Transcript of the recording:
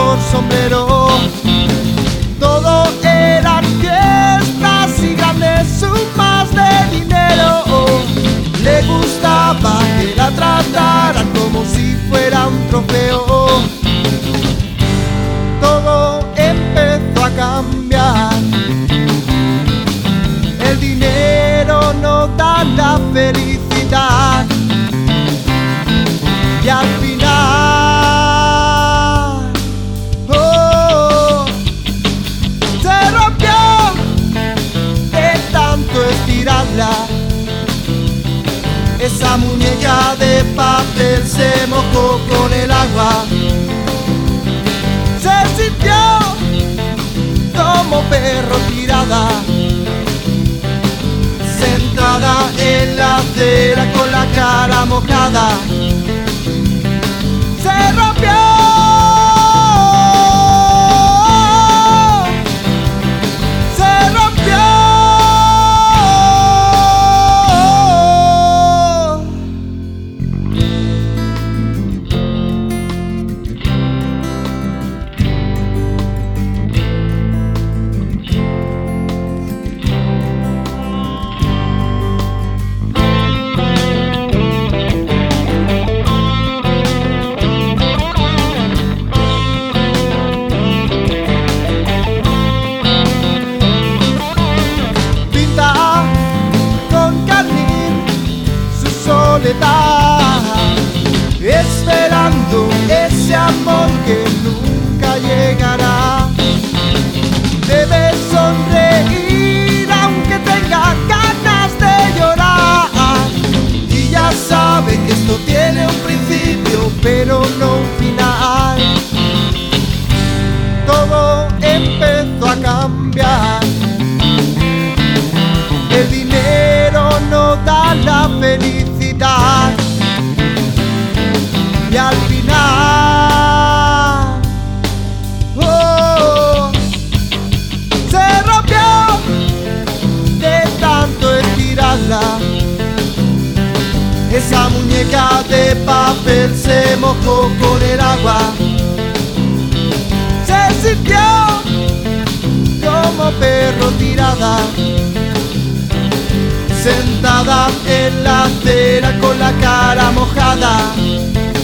mejor sombrero. Todo eran fiestas y grandes sumas de dinero. Le gustaba que la trataran como si fuera un trofeo. Todo empezó a cambiar. El dinero no da la felicidad. Y al final, se rompió de tanto estirarla. Esa muñeca de papel se mojó con el agua. Se sintió como perro tirada, sentada en la acera con la cara mojada. Se rompió. Se rompió. Esperando ese amor que nunca llegará. Debe sonreír aunque tenga ganas de llorar. Y ya sabe que esto tiene un principio pero no un final. Todo empezó a cambiar. El dinero no da la felicidad. Y al final, se rompió de tanto estirarla. Esa muñeca de papel se mojó con el agua. Se sintió como perro tirada, sentada en la acera con la cara mojada.